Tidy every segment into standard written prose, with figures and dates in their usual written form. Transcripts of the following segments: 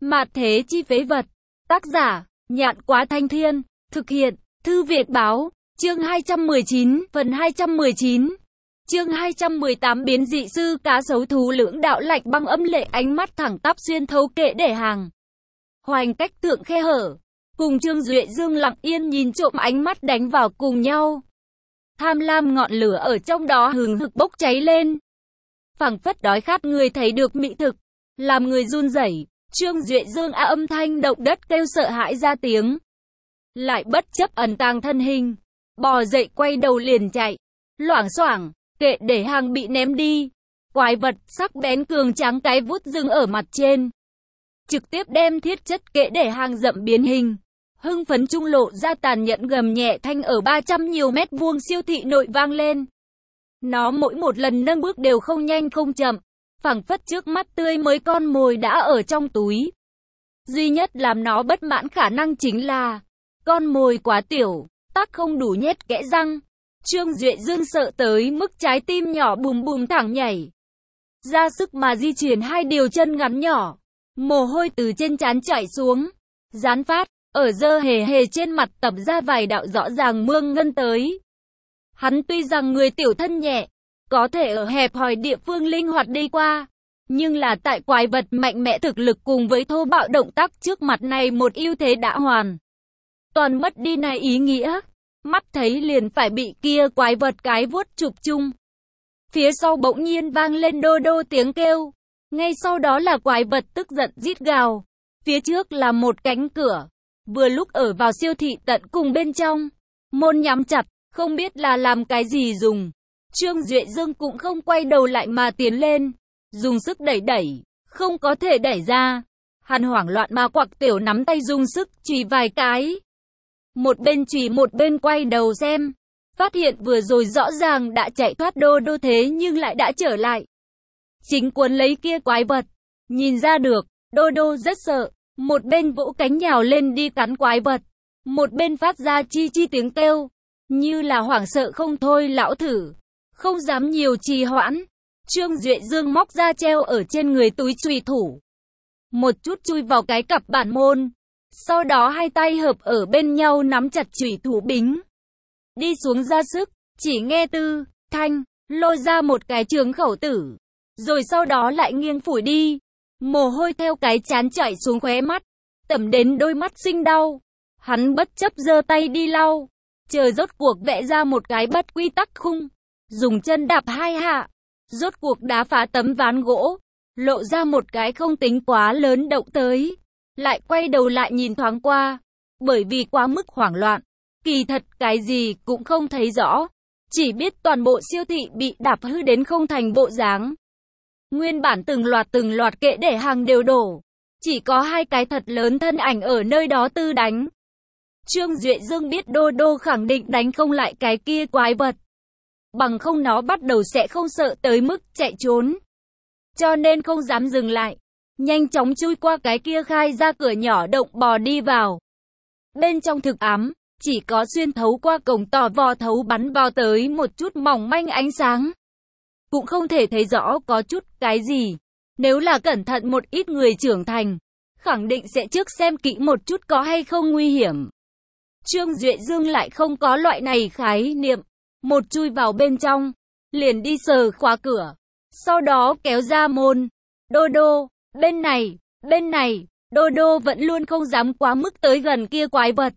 Mạt thế chi phế vật. Tác giả, Nhạn Quá Thanh Thiên. Thực hiện, Thư Việt Báo. Chương 219, phần 219. Chương 218 biến dị sư cá sấu thú lưỡng đạo lạnh băng âm lệ, ánh mắt thẳng tắp xuyên thấu kệ để hàng. Hoành cách tượng khe hở. Cùng Trương Duệ Dương lặng yên nhìn trộm, ánh mắt đánh vào cùng nhau. Tham lam ngọn lửa ở trong đó hừng hực bốc cháy lên. Phảng phất đói khát người thấy được mỹ thực, làm người run rẩy. Trương Duệ Dương âm thanh động đất kêu sợ hãi ra tiếng. Lại bất chấp ẩn tàng thân hình, bò dậy quay đầu liền chạy. Loảng xoảng, kệ để hàng bị ném đi. Quái vật sắc bén cường tráng cái vút dừng ở mặt trên, trực tiếp đem thiết chất kệ để hàng dậm biến hình. Hưng phấn trung lộ ra tàn nhẫn gầm nhẹ thanh ở 300 nhiều mét vuông siêu thị nội vang lên. Nó mỗi một lần nâng bước đều không nhanh không chậm, phảng phất trước mắt tươi mới con mồi đã ở trong túi. Duy nhất làm nó bất mãn khả năng chính là con mồi quá tiểu, tác không đủ nhét kẽ răng. Trương Duệ Dương sợ tới mức trái tim nhỏ bùm bùm thẳng nhảy, ra sức mà di chuyển hai điều chân ngắn nhỏ, mồ hôi từ trên trán chảy xuống, dán phát ở dơ hề hề trên mặt tập ra vài đạo rõ ràng mương ngân tới. Hắn tuy rằng người tiểu thân nhẹ, có thể ở hẹp hòi địa phương linh hoạt đi qua, nhưng là tại quái vật mạnh mẽ thực lực cùng với thô bạo động tác trước mặt này, một ưu thế đã hoàn toàn mất đi này ý nghĩa. Mắt thấy liền phải bị kia quái vật cái vuốt chụp chung. Phía sau bỗng nhiên vang lên đô đô tiếng kêu. Ngay sau đó là quái vật tức giận rít gào. Phía trước là một cánh cửa. Vừa lúc ở vào siêu thị tận cùng bên trong. Môn nhắm chặt, không biết là làm cái gì dùng. Trương Duệ Dương cũng không quay đầu lại mà tiến lên. Dùng sức đẩy đẩy, không có thể đẩy ra. Hắn hoảng loạn mà quặc tiểu nắm tay dùng sức chùy vài cái. Một bên chùy một bên quay đầu xem. Phát hiện vừa rồi rõ ràng đã chạy thoát đô đô, thế nhưng lại đã trở lại. Chính cuốn lấy kia quái vật. Nhìn ra được, đô đô rất sợ. Một bên vỗ cánh nhào lên đi cắn quái vật. Một bên phát ra chi chi tiếng kêu. Như là hoảng sợ không thôi. Lão thử không dám nhiều trì hoãn. Trương Duệ Dương móc ra treo ở trên người túi chùy thủ. Một chút chui vào cái cặp bản môn. Sau đó hai tay hợp ở bên nhau nắm chặt chùy thủ bính. Đi xuống ra sức, chỉ nghe tư, thanh, lôi ra một cái trường khẩu tử. Rồi sau đó lại nghiêng phủi đi. Mồ hôi theo cái trán chảy xuống khóe mắt, tẩm đến đôi mắt sinh đau. Hắn bất chấp giơ tay đi lau. Chờ rốt cuộc vẽ ra một cái bất quy tắc khung. Dùng chân đạp hai hạ. Rốt cuộc đá phá tấm ván gỗ. Lộ ra một cái không tính quá lớn động tới. Lại quay đầu lại nhìn thoáng qua. Bởi vì quá mức hoảng loạn, kỳ thật cái gì cũng không thấy rõ. Chỉ biết toàn bộ siêu thị bị đạp hư đến không thành bộ dáng. Nguyên bản từng loạt kệ để hàng đều đổ. Chỉ có hai cái thật lớn thân ảnh ở nơi đó tư đánh. Trương Duệ Dương biết đô đô khẳng định đánh không lại cái kia quái vật. Bằng không nó bắt đầu sẽ không sợ tới mức chạy trốn. Cho nên không dám dừng lại. Nhanh chóng chui qua cái kia khai ra cửa nhỏ động bò đi vào. Bên trong thực ám, chỉ có xuyên thấu qua cổng tò vò thấu bắn vào tới một chút mỏng manh ánh sáng. Cũng không thể thấy rõ có chút cái gì. Nếu là cẩn thận một ít người trưởng thành, khẳng định sẽ trước xem kỹ một chút có hay không nguy hiểm. Trương Duệ Dương lại không có loại này khái niệm. Một chui vào bên trong, liền đi sờ khóa cửa. Sau đó kéo ra môn. Đô đô, bên này, đô đô vẫn luôn không dám quá mức tới gần kia quái vật.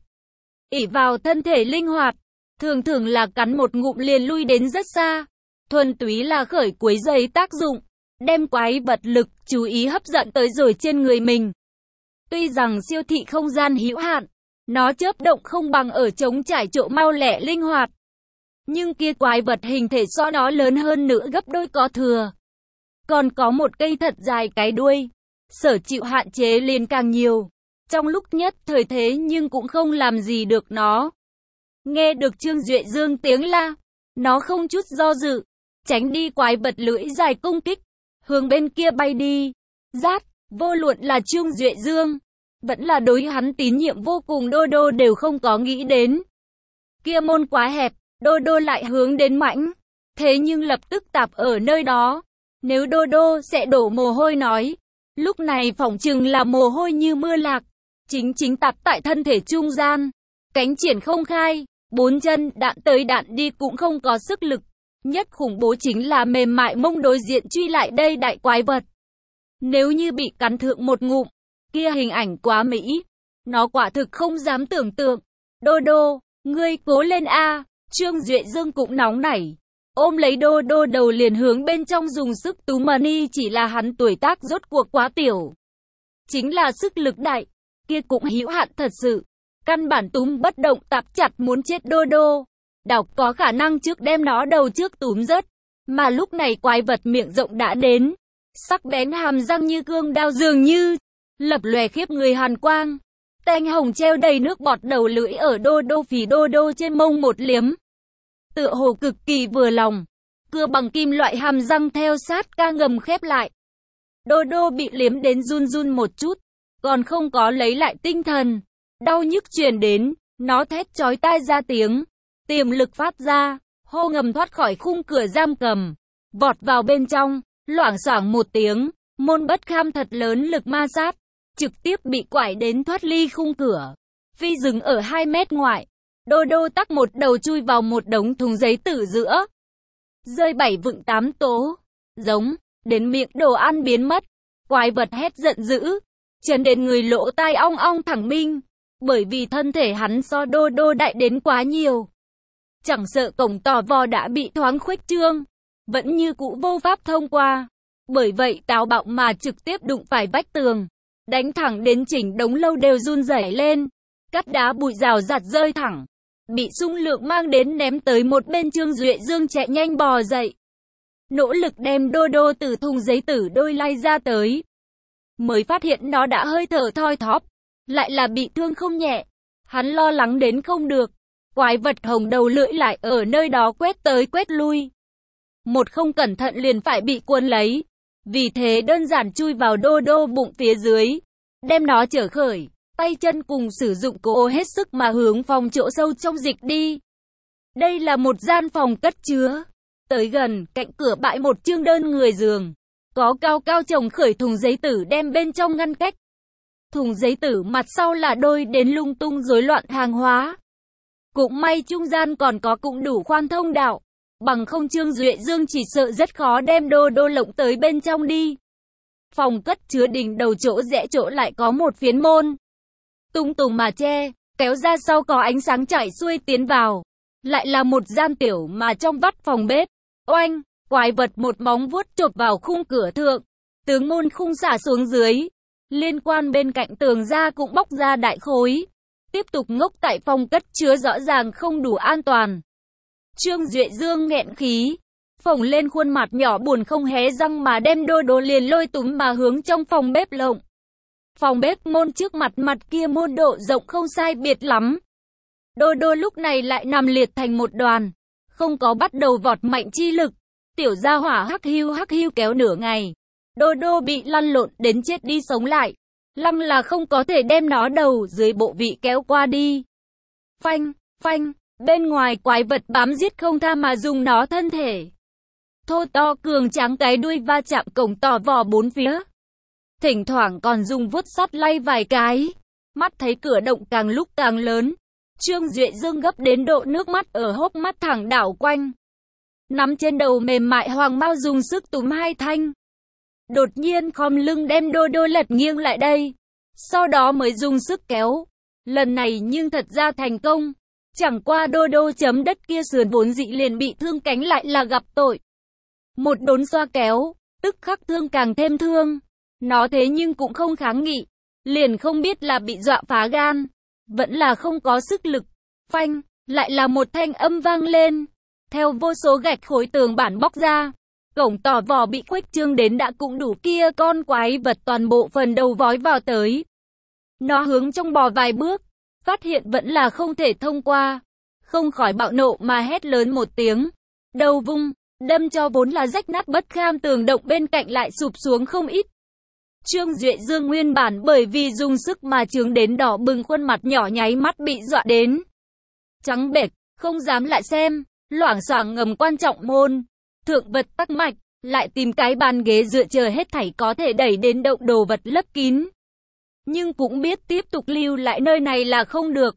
Ỷ vào thân thể linh hoạt, thường thường là cắn một ngụm liền lui đến rất xa. Thuần túy là khởi quấy rầy tác dụng, đem quái vật lực chú ý hấp dẫn tới rồi trên người mình. Tuy rằng siêu thị không gian hữu hạn, nó chớp động không bằng ở trống trải chỗ mau lẹ linh hoạt. Nhưng kia quái vật hình thể so nó lớn hơn nữa gấp đôi có thừa. Còn có một cây thật dài cái đuôi. Sở chịu hạn chế liền càng nhiều. Trong lúc nhất thời thế nhưng cũng không làm gì được nó. Nghe được Trương Duệ Dương tiếng la, nó không chút do dự, tránh đi quái vật lưỡi dài công kích, hướng bên kia bay đi. Rát, vô luận là Trương Duệ Dương, vẫn là đối hắn tín nhiệm vô cùng đô đô đều không có nghĩ đến. Kia môn quá hẹp, đô đô lại hướng đến mãnh. Thế nhưng lập tức tạp ở nơi đó. Nếu đô đô sẽ đổ mồ hôi nói, Lúc này phỏng chừng là mồ hôi như mưa lạc, chính tạt tại thân thể trung gian, cánh triển không khai, bốn chân đạn tới đạn đi cũng không có sức lực. Nhất khủng bố chính là mềm mại mông đối diện truy lại đây đại quái vật. Nếu như bị cắn thượng một ngụm, kia hình ảnh quá mỹ, nó quả thực không dám tưởng tượng. Đô đô, ngươi cố lên a. Trương Duệ Dương cũng nóng nảy, ôm lấy đô đô đầu liền hướng bên trong dùng sức túm mà đi, chỉ là hắn tuổi tác rốt cuộc quá tiểu. Chính là sức lực đại, kia cũng hữu hạn thật sự. Căn bản túm bất động, tạp chặt muốn chết đô đô. Đọc có khả năng trước đem nó đầu trước túm rớt. Mà lúc này quái vật miệng rộng đã đến. Sắc bén hàm răng như cương đao dường như, lập lòe khiếp người hàn quang. Tanh hồng treo đầy nước bọt, đầu lưỡi ở đô đô phì đô đô trên mông một liếm. Tựa hồ cực kỳ vừa lòng. Cưa bằng kim loại hàm răng theo sát ca ngầm khép lại. Đô đô bị liếm đến run run một chút, còn không có lấy lại tinh thần. Đau nhức truyền đến, nó thét chói tai ra tiếng. Tiềm lực phát ra, hô ngầm thoát khỏi khung cửa giam cầm. Vọt vào bên trong, loảng xoảng một tiếng, môn bất kham thật lớn lực ma sát. Trực tiếp bị quải đến thoát ly khung cửa. Phi dừng ở 2 mét ngoại. Đô đô tắc một đầu chui vào một đống thùng giấy tử giữa. Rơi 7 vựng 8 tố. Giống, đến miệng đồ ăn biến mất. Quái vật hét giận dữ. Chấn đến người lỗ tai ong ong thẳng minh. Bởi vì thân thể hắn so đô đô đại đến quá nhiều. Chẳng sợ cổng tò vò đã bị thoáng khuếch trương. Vẫn như cũ vô pháp thông qua. Bởi vậy táo bạo mà trực tiếp đụng phải vách tường. Đánh thẳng đến chỉnh đống lâu đều run rẩy lên. Cắt đá bụi rào rạt rơi thẳng. Bị xung lượng mang đến ném tới một bên. Trương Duệ Dương chạy nhanh bò dậy. Nỗ lực đem đô đô từ thùng giấy tử đôi lay ra tới. Mới phát hiện nó đã hơi thở thoi thóp. Lại là bị thương không nhẹ. Hắn lo lắng đến không được. Quái vật hồng đầu lưỡi lại ở nơi đó quét tới quét lui. Một không cẩn thận liền phải bị cuốn lấy. Vì thế đơn giản chui vào đô đô bụng phía dưới. Đem nó trở khởi. Tay chân cùng sử dụng cố hết sức mà hướng phòng chỗ sâu trong dịch đi. Đây là một gian phòng cất chứa. Tới gần, cạnh cửa bãi một chương đơn người giường. Có cao cao chồng khởi thùng giấy tử đem bên trong ngăn cách. Thùng giấy tử mặt sau là đôi đến lung tung rối loạn hàng hóa. Cũng may trung gian còn có cũng đủ khoan thông đạo. Bằng không Trương Duệ Dương chỉ sợ rất khó đem đô đô lộng tới bên trong đi. Phòng cất chứa đỉnh đầu chỗ rẽ chỗ lại có một phiến môn. Tung tùng mà che, kéo ra sau có ánh sáng chảy xuôi tiến vào. Lại là một gian tiểu mà trong vắt phòng bếp. Oanh, quái vật một móng vuốt chộp vào khung cửa thượng. Tướng môn khung xả xuống dưới. Liên quan bên cạnh tường ra cũng bóc ra đại khối. Tiếp tục ngốc tại phòng cất chứa rõ ràng không đủ an toàn. Trương Duệ Dương nghẹn khí. Phồng lên khuôn mặt nhỏ buồn không hé răng mà đem đô đô liền lôi túm mà hướng trong phòng bếp lộng. Phòng bếp môn trước mặt kia môn độ rộng không sai biệt lắm. Đô đô lúc này lại nằm liệt thành một đoàn. Không có bắt đầu vọt mạnh chi lực. Tiểu gia hỏa hắc hiu kéo nửa ngày. Đô đô bị lăn lộn đến chết đi sống lại. Lăng là không có thể đem nó đầu dưới bộ vị kéo qua đi. Phanh, phanh, bên ngoài quái vật bám giết không tha mà dùng nó thân thể. Thô to cường tráng cái đuôi va chạm cổng tò vò bốn phía. Thỉnh thoảng còn dùng vuốt sắt lay vài cái. Mắt thấy cửa động càng lúc càng lớn. Trương Duệ Dương gấp đến độ nước mắt ở hốc mắt thẳng đảo quanh. Nắm trên đầu mềm mại hoàng mau dùng sức túm hai thanh. Đột nhiên khom lưng đem đô đô lật nghiêng lại đây. Sau đó mới dùng sức kéo. Lần này nhưng thật ra thành công. Chẳng qua đô đô chấm đất kia sườn vốn dị liền bị thương cánh lại là gặp tội. Một đốn xoa kéo, tức khắc thương càng thêm thương. Nó thế nhưng cũng không kháng nghị. Liền không biết là bị dọa phá gan. Vẫn là không có sức lực. Phanh, lại là một thanh âm vang lên. Theo vô số gạch khối tường bản bóc ra. Cổng tò vò bị khuếch trương đến đã cũng đủ, kia con quái vật toàn bộ phần đầu vói vào tới. Nó hướng trong bò vài bước. Phát hiện vẫn là không thể thông qua. Không khỏi bạo nộ mà hét lớn một tiếng. Đầu vung, đâm cho vốn là rách nát bất kham tường động bên cạnh lại sụp xuống không ít. Trương Duệ Dương nguyên bản bởi vì dùng sức mà trướng đến đỏ bừng khuôn mặt nhỏ nháy mắt bị dọa đến. Trắng bệch, không dám lại xem, loảng xoảng ngầm quan trọng môn. Thượng vật tắc mạch, lại tìm cái bàn ghế dựa chờ hết thảy có thể đẩy đến động đồ vật lấp kín. Nhưng cũng biết tiếp tục lưu lại nơi này là không được.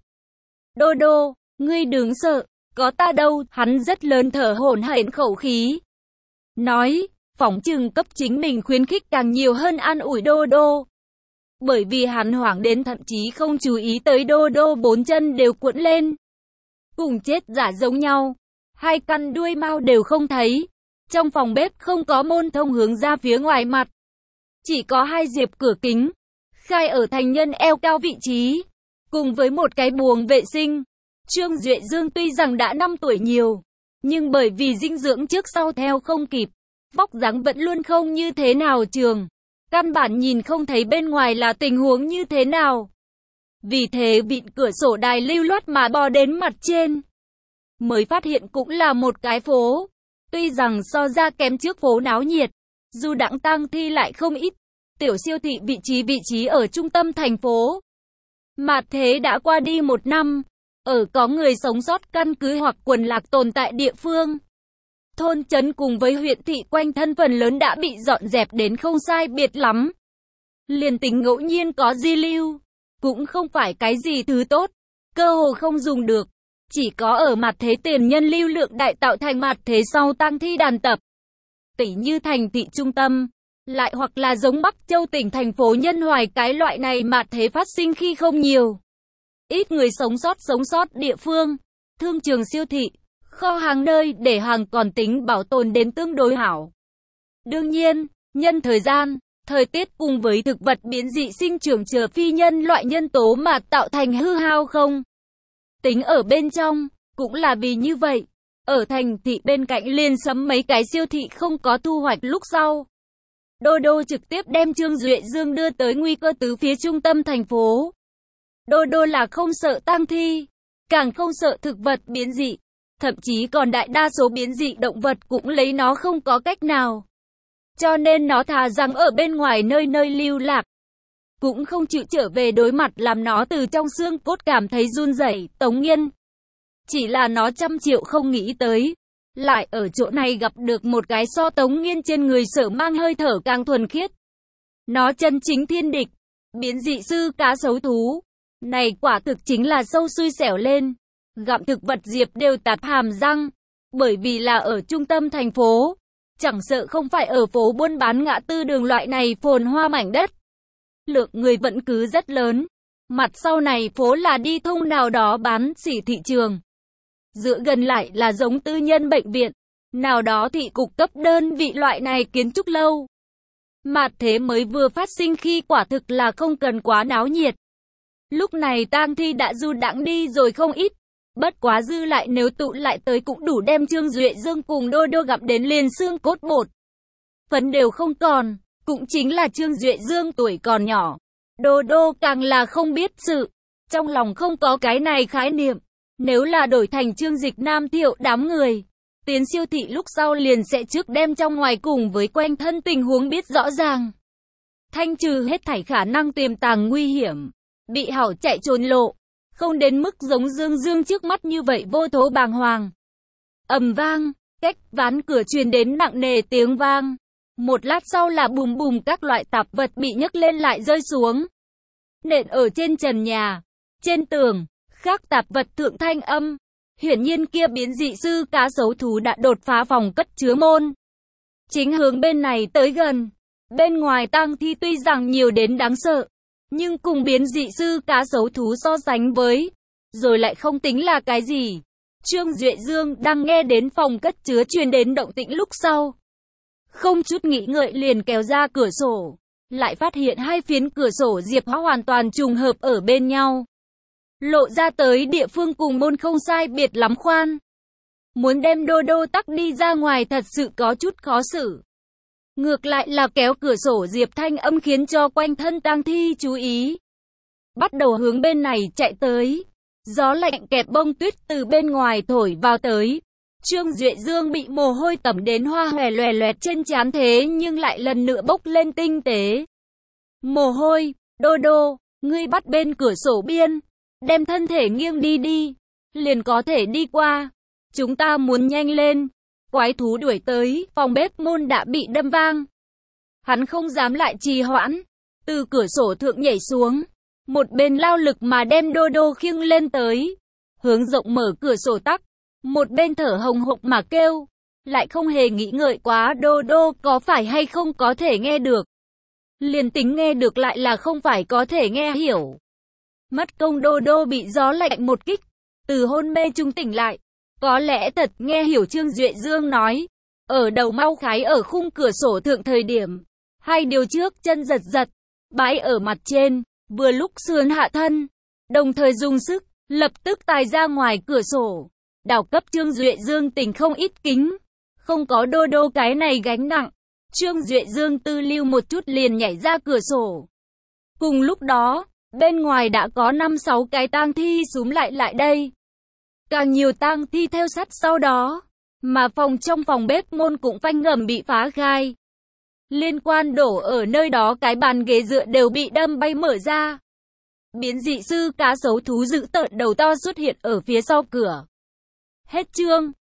Đô đô, ngươi đừng sợ, có ta đâu, hắn rất lớn thở hổn hển khẩu khí. Nói, phỏng chừng cấp chính mình khuyến khích càng nhiều hơn an ủi đô đô. Bởi vì hắn hoảng đến thậm chí không chú ý tới đô đô bốn chân đều cuộn lên. Cùng chết giả giống nhau, hai căn đuôi mao đều không thấy. Trong phòng bếp không có môn thông hướng ra phía ngoài mặt. Chỉ có hai diệp cửa kính, khai ở thành nhân eo cao vị trí, cùng với một cái buồng vệ sinh. Trương Duệ Dương tuy rằng đã 5 tuổi nhiều, nhưng bởi vì dinh dưỡng trước sau theo không kịp, vóc dáng vẫn luôn không như thế nào trường. Căn bản nhìn không thấy bên ngoài là tình huống như thế nào. Vì thế vịn cửa sổ đài lưu loát mà bò đến mặt trên. Mới phát hiện cũng là một cái phố. Tuy rằng so ra kém trước phố náo nhiệt, dù đặng tang thi lại không ít. Tiểu siêu thị vị trí ở trung tâm thành phố. Mà thế đã qua đi 1 năm. Ở có người sống sót căn cứ hoặc quần lạc tồn tại địa phương. Thôn trấn cùng với huyện thị quanh thân phần lớn đã bị dọn dẹp đến không sai biệt lắm. Liền tính ngẫu nhiên có di lưu, cũng không phải cái gì thứ tốt, cơ hồ không dùng được. Chỉ có ở mặt thế tiền nhân lưu lượng đại tạo thành mặt thế sau tang thi đàn tập. Tỉ như thành thị trung tâm, lại hoặc là giống Bắc Châu tỉnh thành phố Nhân Hoài cái loại này mặt thế phát sinh khi không nhiều. Ít người sống sót địa phương, thương trường siêu thị, kho hàng nơi để hàng còn tính bảo tồn đến tương đối hảo. Đương nhiên, nhân thời gian, thời tiết cùng với thực vật biến dị sinh trưởng chờ phi nhân loại nhân tố mà tạo thành hư hao không. Tính ở bên trong, cũng là vì như vậy. Ở thành thị bên cạnh liền sắm mấy cái siêu thị không có thu hoạch lúc sau. Đô đô trực tiếp đem Trương Duệ Dương đưa tới nguy cơ tứ phía trung tâm thành phố. Đô đô là không sợ tang thi, càng không sợ thực vật biến dị. Thậm chí còn đại đa số biến dị động vật cũng lấy nó không có cách nào. Cho nên nó thà rằng ở bên ngoài nơi nơi lưu lạc. Cũng không chịu trở về đối mặt làm nó từ trong xương cốt cảm thấy run rẩy. Tống Nghiên. Chỉ là nó 100 triệu không nghĩ tới. Lại ở chỗ này gặp được một cái so Tống Nghiên trên người sở mang hơi thở càng thuần khiết. Nó chân chính thiên địch. Biến dị sư cá sấu thú. Này quả thực chính là sâu xui xẻo lên. Gặm thực vật diệp đều tạt hàm răng. Bởi vì là ở trung tâm thành phố. Chẳng sợ không phải ở phố buôn bán ngã tư đường loại này phồn hoa mảnh đất. Lượng người vẫn cứ rất lớn. Mặt sau này phố là đi thông nào đó bán xỉ thị trường. Dựa gần lại là giống tư nhân bệnh viện. Nào đó thị cục cấp đơn vị loại này kiến trúc lâu. Mặt thế mới vừa phát sinh khi quả thực là không cần quá náo nhiệt. Lúc này tang thi đã du đãng đi rồi không ít. Bất quá dư lại nếu tụ lại tới cũng đủ đem Trương Duệ Dương cùng đô đô gặp đến liền xương cốt bột. Phấn đều không còn, cũng chính là Trương Duệ Dương tuổi còn nhỏ. Đô đô càng là không biết sự, trong lòng không có cái này khái niệm. Nếu là đổi thành Trương Dịch Nam Thiệu đám người, tiến siêu thị lúc sau liền sẽ trước đem trong ngoài cùng với quanh thân tình huống biết rõ ràng. Thanh trừ hết thảy khả năng tiềm tàng nguy hiểm, bị hảo chạy trốn lộ. Không đến mức giống Dương Dương trước mắt như vậy vô thố bàng hoàng. Ầm vang, cách ván cửa truyền đến nặng nề tiếng vang. Một lát sau là bùm bùm các loại tạp vật bị nhấc lên lại rơi xuống. Nện ở trên trần nhà, trên tường, khác tạp vật thượng thanh âm. Hiển nhiên kia biến dị sư cá sấu thú đã đột phá phòng cất chứa môn. Chính hướng bên này tới gần. Bên ngoài tang thi tuy rằng nhiều đến đáng sợ. Nhưng cùng biến dị sư cá sấu thú so sánh với, rồi lại không tính là cái gì. Trương Duệ Dương đang nghe đến phòng cất chứa truyền đến động tĩnh lúc sau. Không chút nghĩ ngợi liền kéo ra cửa sổ. Lại phát hiện hai phiến cửa sổ diệp hóa hoàn toàn trùng hợp ở bên nhau. Lộ ra tới địa phương cùng môn không sai biệt lắm khoan. Muốn đem đô đô tắc đi ra ngoài thật sự có chút khó xử. Ngược lại là kéo cửa sổ diệp thanh âm khiến cho quanh thân tang thi chú ý. Bắt đầu hướng bên này chạy tới. Gió lạnh kẹp bông tuyết từ bên ngoài thổi vào tới. Trương Duệ Dương bị mồ hôi tẩm đến hoa hòe loè loẹt trên trán thế nhưng lại lần nữa bốc lên tinh tế. Mồ hôi, đô đô, ngươi bắt bên cửa sổ biên. Đem thân thể nghiêng đi đi. Liền có thể đi qua. Chúng ta muốn nhanh lên. Quái thú đuổi tới, phòng bếp môn đã bị đâm vang. Hắn không dám lại trì hoãn, từ cửa sổ thượng nhảy xuống, một bên lao lực mà đem Đô Đô khiêng lên tới, hướng rộng mở cửa sổ tắc, một bên thở hồng hộc mà kêu, lại không hề nghĩ ngợi quá Đô Đô có phải hay không có thể nghe được. Liền tính nghe được lại là không phải có thể nghe hiểu. Mất công Đô Đô bị gió lạnh một kích, từ hôn mê trung tỉnh lại, có lẽ thật nghe hiểu Trương Duệ Dương nói, ở đầu mau khái ở khung cửa sổ thượng thời điểm, hai điều trước chân giật giật, bãi ở mặt trên, vừa lúc sườn hạ thân, đồng thời dùng sức, lập tức tài ra ngoài cửa sổ, đảo cấp Trương Duệ Dương tỉnh không ít kính, không có Đô Đô cái này gánh nặng, Trương Duệ Dương tư lưu một chút liền nhảy ra cửa sổ. Cùng lúc đó, bên ngoài đã có 5-6 cái tang thi xúm lại đây. Càng nhiều tang thi theo sát sau đó, mà trong phòng bếp môn cũng phanh ngầm bị phá khai. Liên quan đổ ở nơi đó cái bàn ghế dựa đều bị đâm bay mở ra. Biến dị sư cá sấu thú dữ tợn đầu to xuất hiện ở phía sau cửa. Hết chương.